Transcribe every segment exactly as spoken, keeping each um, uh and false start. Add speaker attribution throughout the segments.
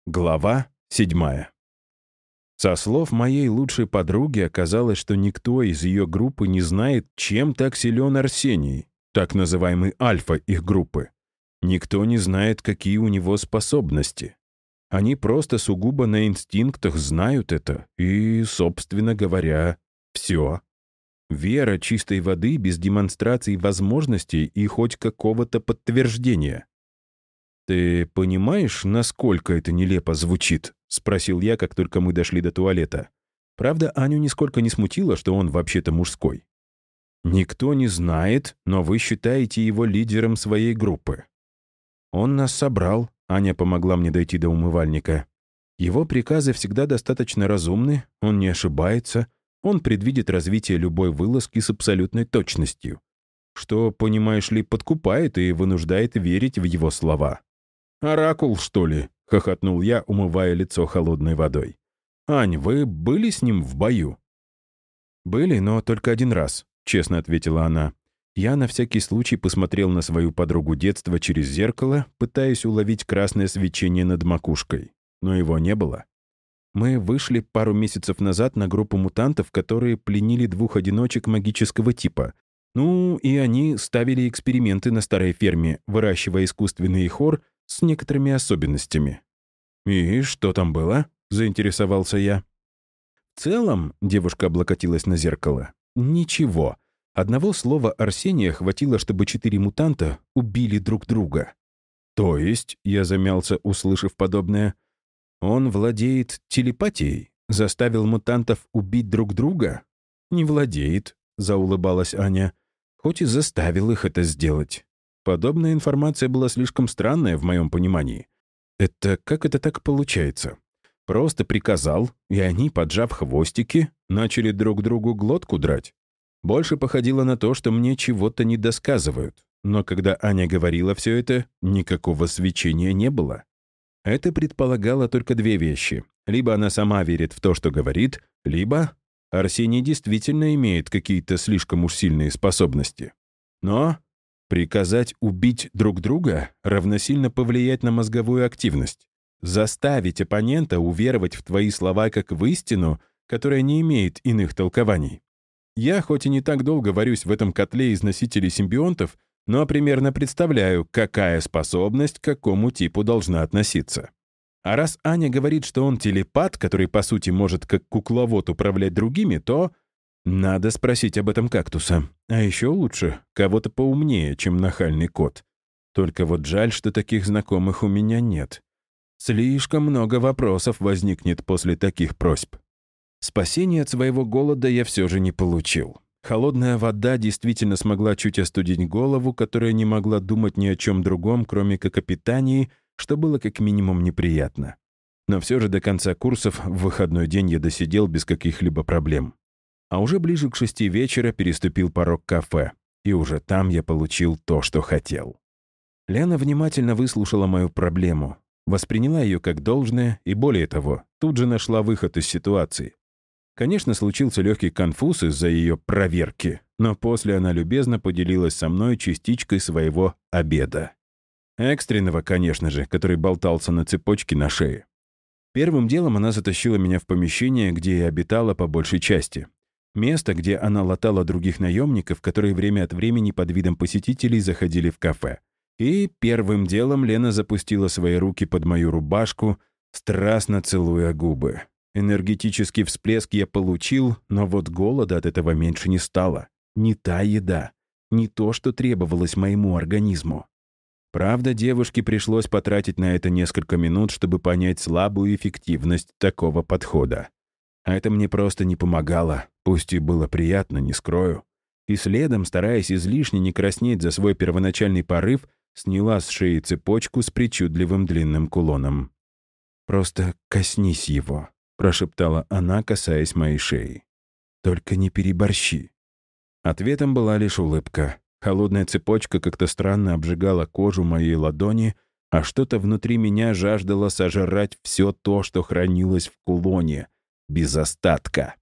Speaker 1: Глава седьмая. Со слов моей лучшей подруги оказалось, что никто из ее группы не знает, чем так силен Арсений, так называемый альфа их группы. Никто не знает, какие у него способности. Они просто сугубо на инстинктах знают это и, собственно говоря, все. Вера чистой воды без демонстрации возможностей и хоть какого-то подтверждения. «Ты понимаешь, насколько это нелепо звучит?» — спросил я, как только мы дошли до туалета. Правда, Аню нисколько не смутило, что он вообще-то мужской. «Никто не знает, но вы считаете его лидером своей группы. Он нас собрал», — Аня помогла мне дойти до умывальника. «Его приказы всегда достаточно разумны, он не ошибается, он предвидит развитие любой вылазки с абсолютной точностью, что, понимаешь ли, подкупает и вынуждает верить в его слова». «Оракул, что ли?» — хохотнул я, умывая лицо холодной водой. «Ань, вы были с ним в бою?» «Были, но только один раз», — честно ответила она. Я на всякий случай посмотрел на свою подругу детства через зеркало, пытаясь уловить красное свечение над макушкой. Но его не было. Мы вышли пару месяцев назад на группу мутантов, которые пленили двух одиночек магического типа. Ну, и они ставили эксперименты на старой ферме, выращивая искусственный хор с некоторыми особенностями. «И что там было?» — заинтересовался я. «В целом», — девушка облокотилась на зеркало, — «ничего. Одного слова Арсения хватило, чтобы четыре мутанта убили друг друга». «То есть», — я замялся, услышав подобное, — «он владеет телепатией? Заставил мутантов убить друг друга?» «Не владеет», — заулыбалась Аня, — «хоть и заставил их это сделать». Подобная информация была слишком странная в моем понимании. Это как это так получается? Просто приказал, и они, поджав хвостики, начали друг другу глотку драть. Больше походило на то, что мне чего-то недосказывают. Но когда Аня говорила все это, никакого свечения не было. Это предполагало только две вещи. Либо она сама верит в то, что говорит, либо Арсений действительно имеет какие-то слишком уж сильные способности. Но приказать убить друг друга равносильно повлиять на мозговую активность. Заставить оппонента уверовать в твои слова как в истину, которая не имеет иных толкований. Я хоть и не так долго варюсь в этом котле из носителей симбионтов, но примерно представляю, какая способность к какому типу должна относиться. А раз Аня говорит, что он телепат, который, по сути, может как кукловод управлять другими, то надо спросить об этом кактуса. А еще лучше кого-то поумнее, чем нахальный кот. Только вот жаль, что таких знакомых у меня нет. Слишком много вопросов возникнет после таких просьб. Спасения от своего голода я все же не получил. Холодная вода действительно смогла чуть остудить голову, которая не могла думать ни о чем другом, кроме как о питании, что было как минимум неприятно. Но все же до конца курсов в выходной день я досидел без каких-либо проблем. А уже ближе к шести вечера переступил порог кафе, и уже там я получил то, что хотел. Лена внимательно выслушала мою проблему, восприняла ее как должное и, более того, тут же нашла выход из ситуации. Конечно, случился легкий конфуз из-за ее проверки, но после она любезно поделилась со мной частичкой своего обеда. Экстренного, конечно же, который болтался на цепочке на шее. Первым делом она затащила меня в помещение, где я обитала по большей части. Место, где она латала других наемников, которые время от времени под видом посетителей заходили в кафе. И первым делом Лена запустила свои руки под мою рубашку, страстно целуя губы. Энергетический всплеск я получил, но вот голода от этого меньше не стало. Не та еда, не то, что требовалось моему организму. Правда, девушке пришлось потратить на это несколько минут, чтобы понять слабую эффективность такого подхода. А это мне просто не помогало, пусть и было приятно, не скрою. И следом, стараясь излишне не краснеть за свой первоначальный порыв, сняла с шеи цепочку с причудливым длинным кулоном. «Просто коснись его», — прошептала она, касаясь моей шеи. «Только не переборщи». Ответом была лишь улыбка. Холодная цепочка как-то странно обжигала кожу моей ладони, а что-то внутри меня жаждало сожрать все то, что хранилось в кулоне, без остатка.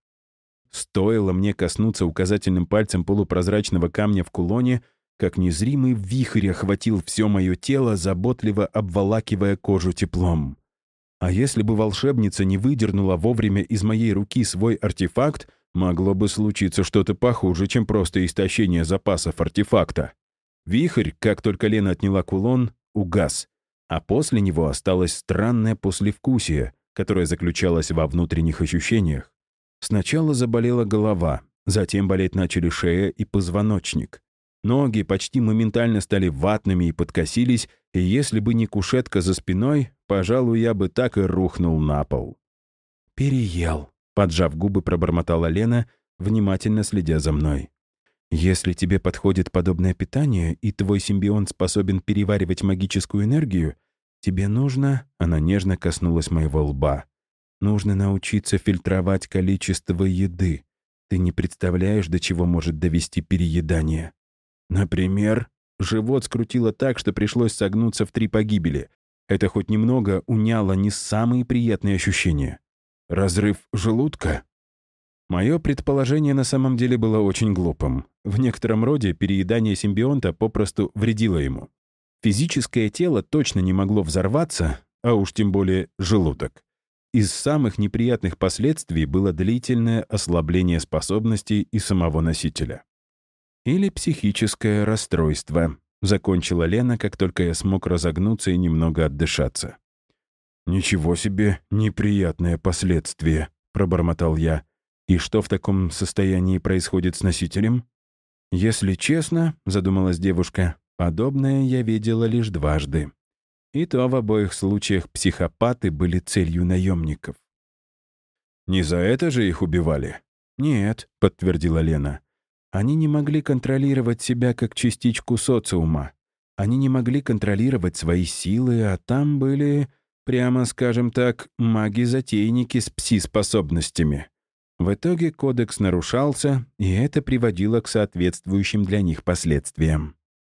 Speaker 1: Стоило мне коснуться указательным пальцем полупрозрачного камня в кулоне, как незримый вихрь охватил все мое тело, заботливо обволакивая кожу теплом. А если бы волшебница не выдернула вовремя из моей руки свой артефакт, могло бы случиться что-то похуже, чем просто истощение запасов артефакта. Вихрь, как только Лена отняла кулон, угас, а после него осталось странное послевкусие, которое заключалось во внутренних ощущениях. Сначала заболела голова, затем болеть начали шея и позвоночник. Ноги почти моментально стали ватными и подкосились, и если бы не кушетка за спиной, пожалуй, я бы так и рухнул на пол. «Переел», — поджав губы, пробормотала Лена, внимательно следя за мной. «Если тебе подходит подобное питание, и твой симбионт способен переваривать магическую энергию, тебе нужно...» — она нежно коснулась моего лба. «Нужно научиться фильтровать количество еды. Ты не представляешь, до чего может довести переедание. Например, живот скрутило так, что пришлось согнуться в три погибели. Это хоть немного уняло не самые приятные ощущения. Разрыв желудка?» Мое предположение на самом деле было очень глупым. В некотором роде переедание симбионта попросту вредило ему. Физическое тело точно не могло взорваться, а уж тем более желудок. Из самых неприятных последствий было длительное ослабление способностей и самого носителя. «Или психическое расстройство», — закончила Лена, как только я смог разогнуться и немного отдышаться. «Ничего себе неприятное последствие», — пробормотал я. «И что в таком состоянии происходит с носителем?» «Если честно», — задумалась девушка, — «подобное я видела лишь дважды. И то в обоих случаях психопаты были целью наемников». «Не за это же их убивали?» «Нет», — подтвердила Лена. «Они не могли контролировать себя как частичку социума. Они не могли контролировать свои силы, а там были, прямо скажем так, маги-затейники с пси-способностями. В итоге кодекс нарушался, и это приводило к соответствующим для них последствиям».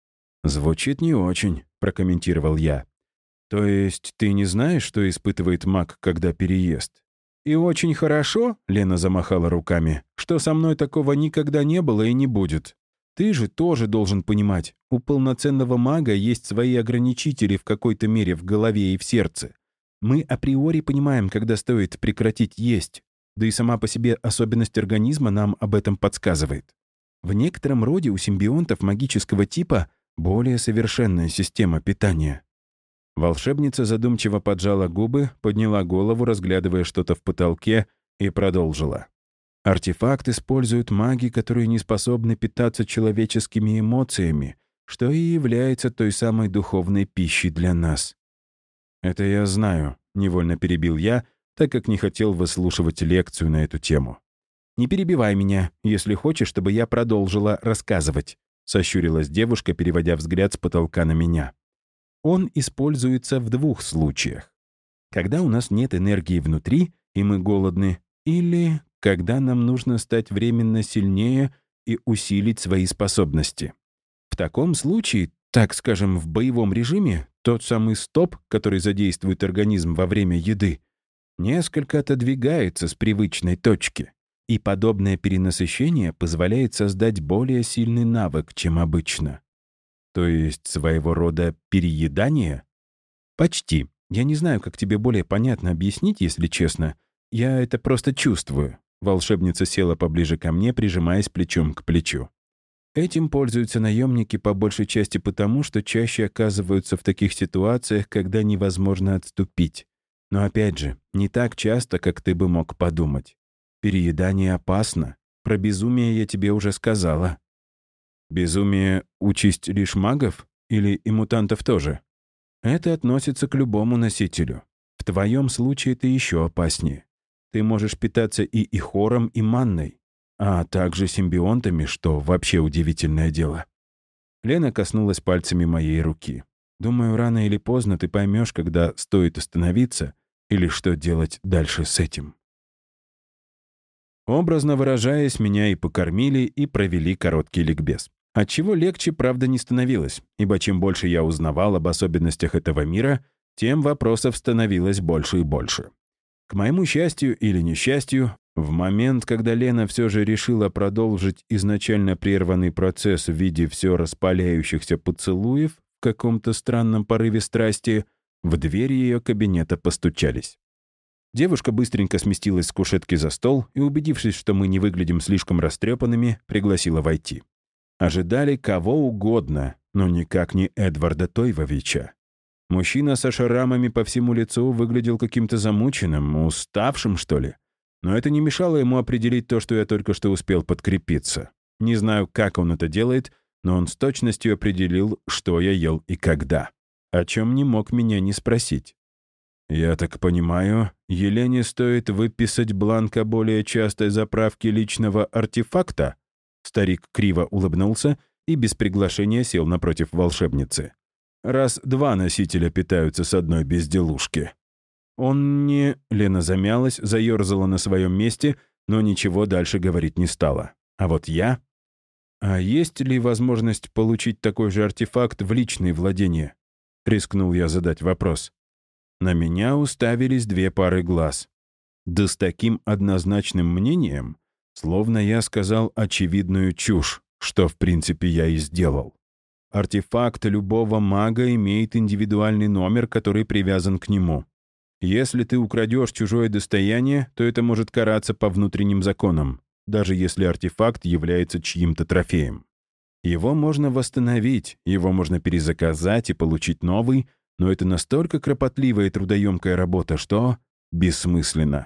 Speaker 1: «Звучит не очень», — прокомментировал я. «То есть ты не знаешь, что испытывает маг, когда переест?» «И очень хорошо», — Лена замахала руками, «что со мной такого никогда не было и не будет. Ты же тоже должен понимать, у полноценного мага есть свои ограничители в какой-то мере в голове и в сердце. Мы априори понимаем, когда стоит прекратить есть, да и сама по себе особенность организма нам об этом подсказывает. В некотором роде у симбионтов магического типа более совершенная система питания». Волшебница задумчиво поджала губы, подняла голову, разглядывая что-то в потолке, и продолжила. «Артефакт используют маги, которые не способны питаться человеческими эмоциями, что и является той самой духовной пищей для нас». «Это я знаю», — невольно перебил я, так как не хотел выслушивать лекцию на эту тему. «Не перебивай меня, если хочешь, чтобы я продолжила рассказывать», — сощурилась девушка, переводя взгляд с потолка на меня. «Он используется в двух случаях. Когда у нас нет энергии внутри, и мы голодны, или когда нам нужно стать временно сильнее и усилить свои способности. В таком случае, так скажем, в боевом режиме, тот самый стоп, который задействует организм во время еды, несколько отодвигается с привычной точки, и подобное перенасыщение позволяет создать более сильный навык, чем обычно». «То есть своего рода переедание?» «Почти. Я не знаю, как тебе более понятно объяснить, если честно. Я это просто чувствую». Волшебница села поближе ко мне, прижимаясь плечом к плечу. «Этим пользуются наемники по большей части потому, что чаще оказываются в таких ситуациях, когда невозможно отступить. Но опять же, не так часто, как ты бы мог подумать. Переедание опасно. Про безумие я тебе уже сказала». «Безумие — участь лишь магов? Или и мутантов тоже?» «Это относится к любому носителю. В твоем случае это еще опаснее. Ты можешь питаться и ихором, и манной, а также симбионтами, что вообще удивительное дело». Лена коснулась пальцами моей руки. «Думаю, рано или поздно ты поймешь, когда стоит остановиться или что делать дальше с этим». Образно выражаясь, меня и покормили, и провели короткий ликбез. Отчего легче, правда, не становилось, ибо чем больше я узнавал об особенностях этого мира, тем вопросов становилось больше и больше. К моему счастью или несчастью, в момент, когда Лена все же решила продолжить изначально прерванный процесс в виде все распаляющихся поцелуев в каком-то странном порыве страсти, В дверь ее кабинета постучались. Девушка быстренько сместилась с кушетки за стол и, убедившись, что мы не выглядим слишком растрепанными, пригласила войти. Ожидали кого угодно, но никак не Эдварда Тойвовича. Мужчина со шрамами по всему лицу выглядел каким-то замученным, уставшим, что ли. Но это не мешало ему определить то, что я только что успел подкрепиться. Не знаю, как он это делает, но он с точностью определил, что я ел и когда. О чем не мог меня не спросить. «Я так понимаю, Елене стоит выписать бланк о более частой заправке личного артефакта?» Старик криво улыбнулся и без приглашения сел напротив волшебницы. «Раз два носителя питаются с одной безделушки». «Он не...» — Лена замялась, заерзала на своем месте, но ничего дальше говорить не стала. А вот я... «А есть ли возможность получить такой же артефакт в личные владения?» — рискнул я задать вопрос. На меня уставились две пары глаз. Да с таким однозначным мнением, словно я сказал очевидную чушь, что в принципе я и сделал. Артефакт любого мага имеет индивидуальный номер, который привязан к нему. Если ты украдешь чужое достояние, то это может караться по внутренним законам, даже если артефакт является чьим-то трофеем. Его можно восстановить, его можно перезаказать и получить новый, но это настолько кропотливая и трудоемкая работа, что бессмысленно.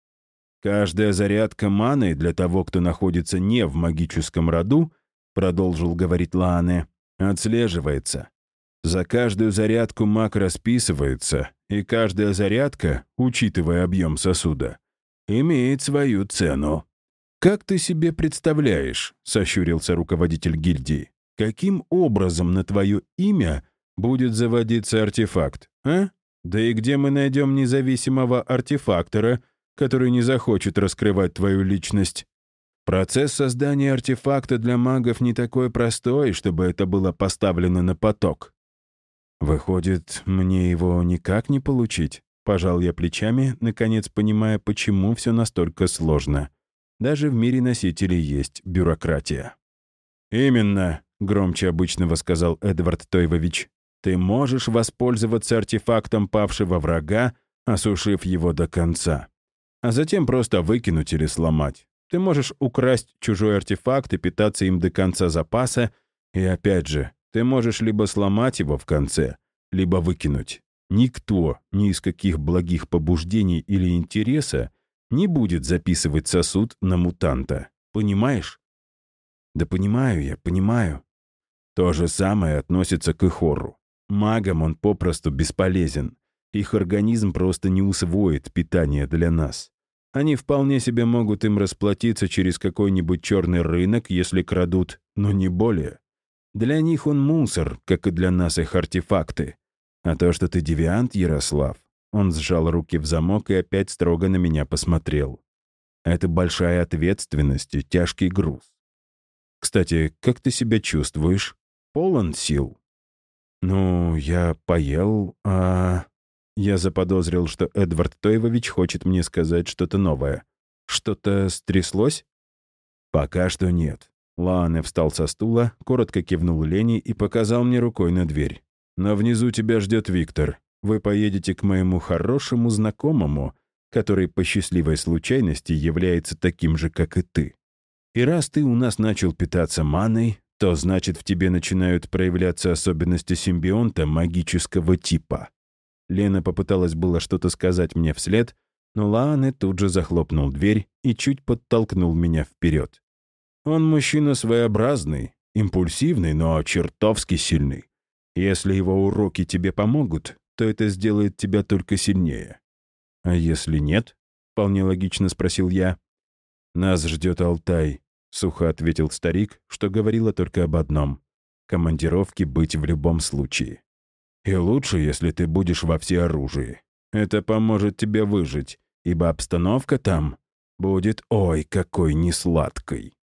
Speaker 1: «Каждая зарядка маны для того, кто находится не в магическом роду, — продолжил говорить Лаане, — отслеживается. За каждую зарядку маг расписывается, и каждая зарядка, учитывая объем сосуда, имеет свою цену». «Как ты себе представляешь, — сощурился руководитель гильдии, — каким образом на твое имя будет заводиться артефакт, а? Да и где мы найдем независимого артефактора, который не захочет раскрывать твою личность? Процесс создания артефакта для магов не такой простой, чтобы это было поставлено на поток». «Выходит, мне его никак не получить?» Пожал я плечами, наконец понимая, почему все настолько сложно. Даже в мире носителей есть бюрократия. «Именно», — громче обычного сказал Эдвард Тойвович, «ты можешь воспользоваться артефактом павшего врага, осушив его до конца, а затем просто выкинуть или сломать. Ты можешь украсть чужой артефакт и питаться им до конца запаса, и опять же, ты можешь либо сломать его в конце, либо выкинуть. Никто, ни из каких благих побуждений или интереса, не будет записывать сосуд на мутанта. Понимаешь?» «Да понимаю я, понимаю». То же самое относится к Ихору. Магам он попросту бесполезен. Их организм просто не усвоит питание для нас. Они вполне себе могут им расплатиться через какой-нибудь черный рынок, если крадут, но не более. Для них он мусор, как и для нас их артефакты. А то, что ты девиант, Ярослав, он сжал руки в замок и опять строго на меня посмотрел. Это большая ответственность и тяжкий груз. Кстати, как ты себя чувствуешь? Полон сил? Ну, я поел, а... Я заподозрил, что Эдвард Тойвович хочет мне сказать что-то новое. Что-то стряслось? Пока что нет. Лаане встал со стула, коротко кивнул Лене и показал мне рукой на дверь. Но внизу тебя ждет Виктор. Вы поедете к моему хорошему знакомому, который по счастливой случайности является таким же, как и ты. И раз ты у нас начал питаться маной, то значит в тебе начинают проявляться особенности симбионта магического типа. Лена попыталась было что-то сказать мне вслед, но Лаане тут же захлопнул дверь и чуть подтолкнул меня вперед. Он мужчина своеобразный, импульсивный, но чертовски сильный. Если его уроки тебе помогут, то это сделает тебя только сильнее. А если нет? Вполне логично спросил я. Нас ждет Алтай, сухо ответил старик, что говорило только об одном — командировке быть в любом случае. И лучше, если ты будешь во всеоружии. Это поможет тебе выжить, ибо обстановка там будет ой какой несладкой.